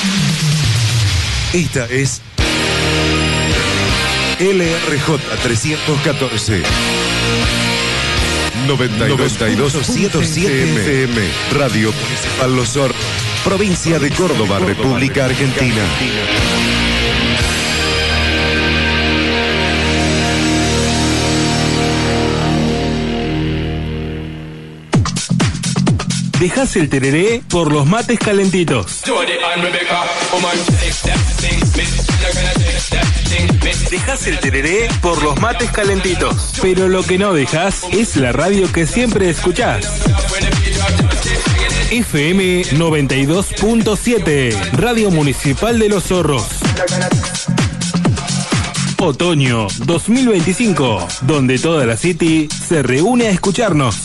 Esta es LRJ 314 92.7 FM, Radio Municipal Los Hornos, provincia de Córdoba, República Argentina. Dejás el tereré por los mates calentitos. Dejás el tereré por los mates calentitos. Pero lo que no dejás es la radio que siempre escuchás. FM 92.7, Radio Municipal de Los Hornos. Otoño 2025, donde toda la City se reúne a escucharnos.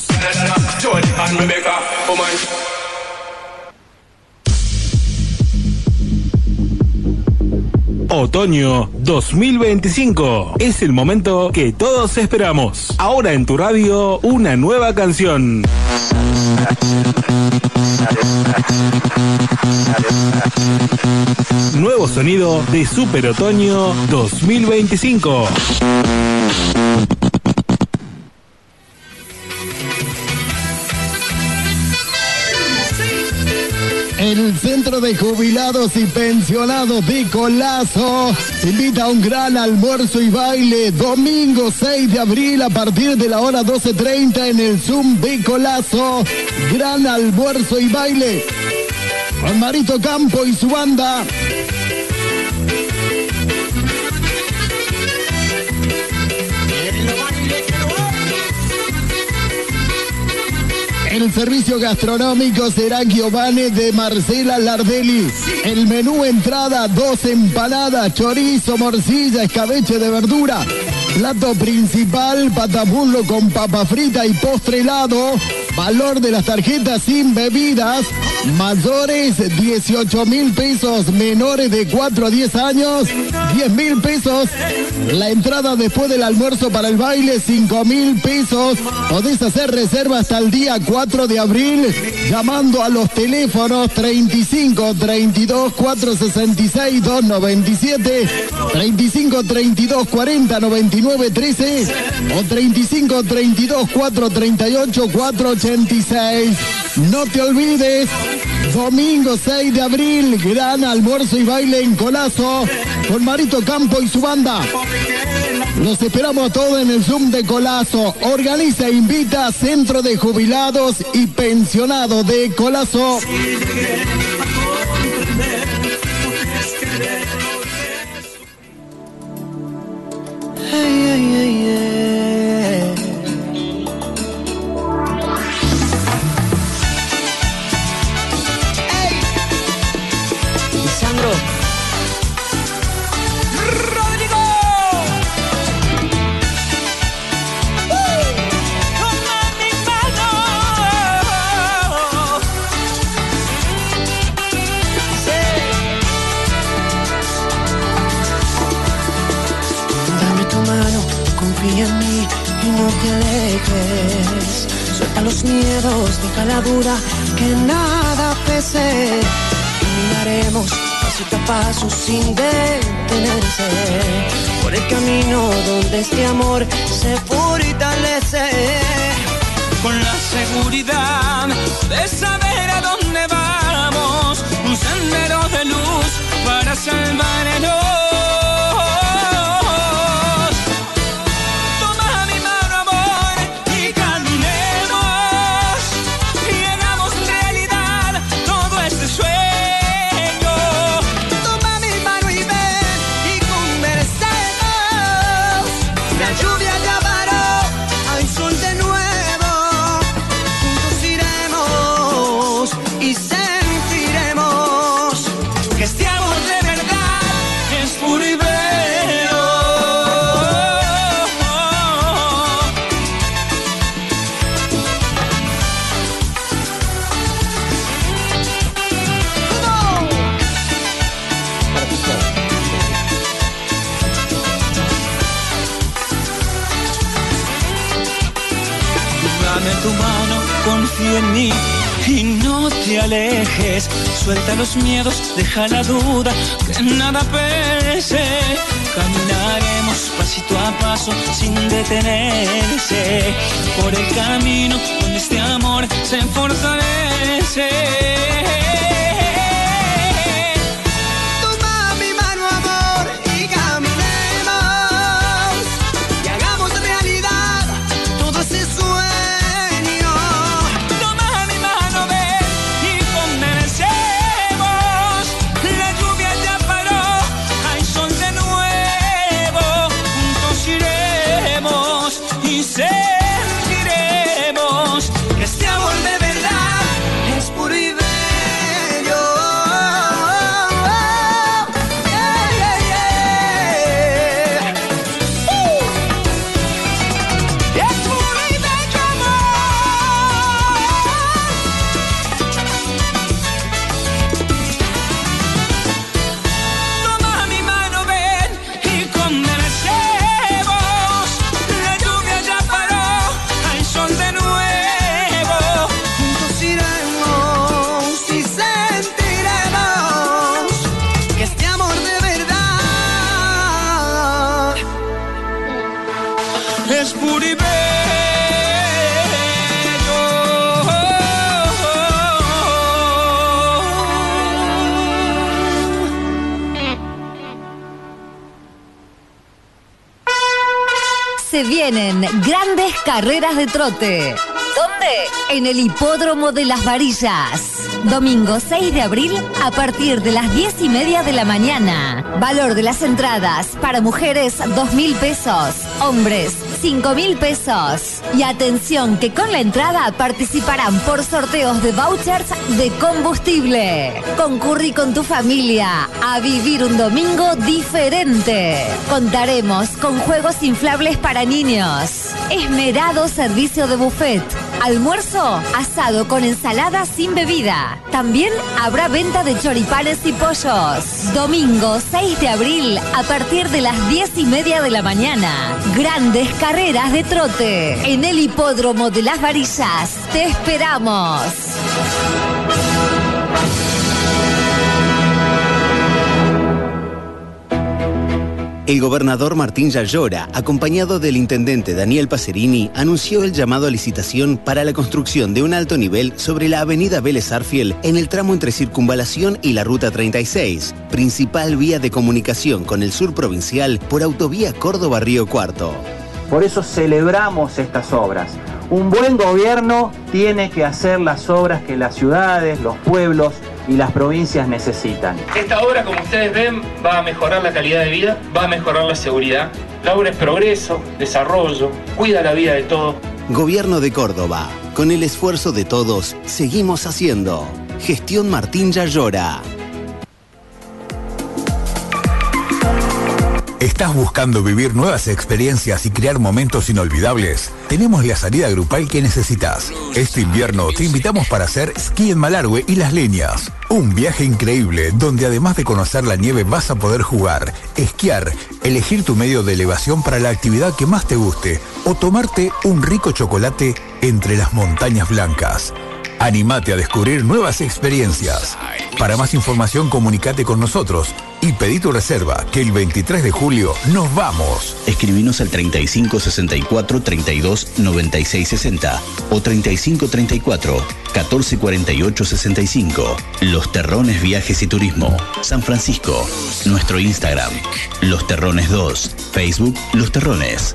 Otoño 2025 es el momento que todos esperamos. Ahora en tu radio, una nueva canción. Nuevo sonido de Super Otoño 2025. El Centro de Jubilados y Pensionados de Colazo invita a un gran almuerzo y baile domingo 6 de abril a partir de la hora 12:30 en el Zoom de Colazo. Gran almuerzo y baile con Marito Campo y su banda. El servicio gastronómico será Giovanni de Marcela Lardelli. El menú entrada, 2 empanadas, chorizo, morcilla, escabeche de verdura. Plato principal, patapullo con papa frita y postre helado. Valor de las tarjetas sin bebidas. Mayores 18.000 pesos, menores de 4 a 10 años 10.000 pesos. La entrada después del almuerzo para el baile 5.000 pesos. Podés hacer reserva hasta el día 4 de abril llamando a los teléfonos 35 32 466 297, 35 32 40 99 13 o 35 32 438 486. No te olvides, domingo 6 de abril, gran almuerzo y baile en Colazo con Marito Campo y su banda. Los esperamos a todos en el Zoom de Colazo. Organiza e invita Centro de Jubilados y Pensionados de Colazo. Hey, hey, hey, hey. En mí y no te alejes. Suelta los miedos, deja la duda, que nada pese. Caminaremos pasito a paso sin detenerse por el camino donde este amor se fortalece. Con la seguridad de saber a dónde vamos, un sendero de luz para salvarnos. Dame tu mano, confía en mí y no te alejes. Suelta los miedos, deja la duda, que nada pese. Caminaremos pasito a paso sin detenerse por el camino donde este amor se fortalece. Toma mi mano, amor, y caminemos y hagamos realidad todo ese sueño. Toma mi mano, ven y convencemos. La lluvia ya paró, hay sol de nuevo. Juntos iremos y sentiremos que este amor de verdad es puro y bello. Es puro y bello amor. Toma mi mano, ven y convencemos. La lluvia ya paró, hay sol de nuevo. Juntos iremos y sentiremos que este amor de verdad Es puro y bello. Se vienen grandes carreras de trote. ¿Dónde? En el Hipódromo de Las Varillas. Domingo 6 de abril a partir de las 10:30 de la mañana. Valor de las entradas para mujeres 2.000 pesos, hombres 5.000 pesos. Y atención que con la entrada participarán por sorteos de vouchers de combustible. Concurrí con tu familia a vivir un domingo diferente. Contaremos con juegos inflables para niños. Esmerado servicio de buffet. Almuerzo, asado con ensalada sin bebida. También habrá venta de choripanes y pollos. Domingo 6 de abril a partir de las 10:30 de la mañana. Grandes carreras de trote en el Hipódromo de Las Varillas. Te esperamos. El gobernador Martín Yayora, acompañado del intendente Daniel Pacerini, anunció el llamado a licitación para la construcción de un alto nivel sobre la avenida Vélez Arfiel en el tramo entre Circunvalación y la Ruta 36, principal vía de comunicación con el sur provincial por autovía Córdoba-Río Cuarto. Por eso celebramos estas obras. Un buen gobierno tiene que hacer las obras que las ciudades, los pueblos y las provincias necesitan. Esta obra, como ustedes ven, va a mejorar la calidad de vida, va a mejorar la seguridad. La obra es progreso, desarrollo, cuida la vida de todos. Gobierno de Córdoba. Con el esfuerzo de todos, seguimos haciendo. Gestión Martín Yayora. ¿Estás buscando vivir nuevas experiencias y crear momentos inolvidables? Tenemos la salida grupal que necesitas. Este invierno te invitamos para hacer esquí en Malargüe y Las Leñas. Un viaje increíble donde además de conocer la nieve vas a poder jugar, esquiar, elegir tu medio de elevación para la actividad que más te guste o tomarte un rico chocolate entre las montañas blancas. Anímate a descubrir nuevas experiencias. Para más información, comunícate con nosotros y pedí tu reserva, que el 23 de julio nos vamos. Escribinos al 35 64 32 96 60 o 35 34 14 48 65. Los Terrones Viajes y Turismo, San Francisco. Nuestro Instagram, Los Terrones 2. Facebook, Los Terrones.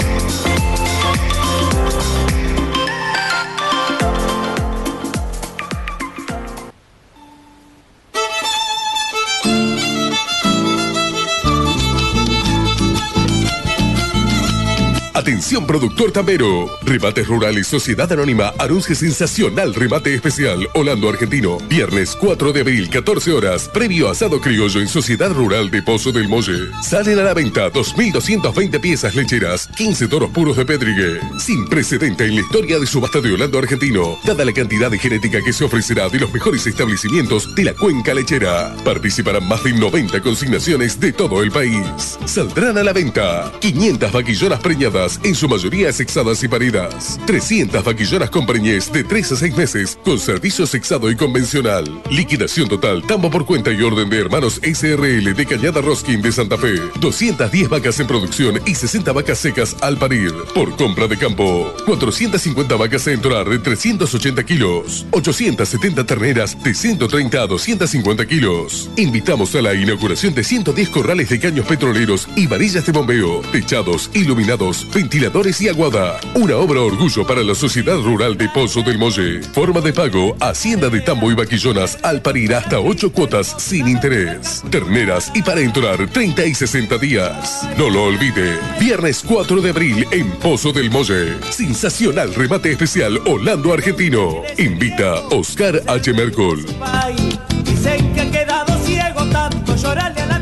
Atención productor tambero. Rebates Rurales Sociedad Anónima anuncia sensacional remate especial Holando Argentino. Viernes 4 de abril, 14 horas. Previo asado criollo en Sociedad Rural de Pozo del Molle. Salen a la venta 2.220 piezas lecheras, 15 toros puros de Pedrigue. Sin precedente en la historia de subasta de Holando Argentino, dada la cantidad de genética que se ofrecerá de los mejores establecimientos de la cuenca lechera. Participarán más de 90 consignaciones de todo el país. Saldrán a la venta 500 vaquillonas preñadas vacunas, en su mayoría sexadas y paridas. 300 vaquillonas con preñez de 3 a 6 meses, con servicio sexado y convencional. Liquidación total, tambo por cuenta y orden de Hermanos SRL de Cañada Roskin de Santa Fe. 210 vacas en producción y 60 vacas secas al parir. Por compra de campo, 450 vacas a entorar de 380 kilos. 870 terneras de 130 a 250 kilos. Invitamos a la inauguración de 110 corrales de caños petroleros y varillas de bombeo, techados, iluminados, ventiladores y aguada. Una obra orgullo para la Sociedad Rural de Pozo del Molle. Forma de pago, hacienda de tambo y vaquillonas al parir hasta 8 cuotas sin interés. Terneras y para entorar 30 y 60 días. No lo olvide, viernes 4 de abril en Pozo del Molle. Sensacional remate especial Orlando Argentino. Invita Oscar H. Mercol. Dicen que ha quedado ciego tanto llorarle a la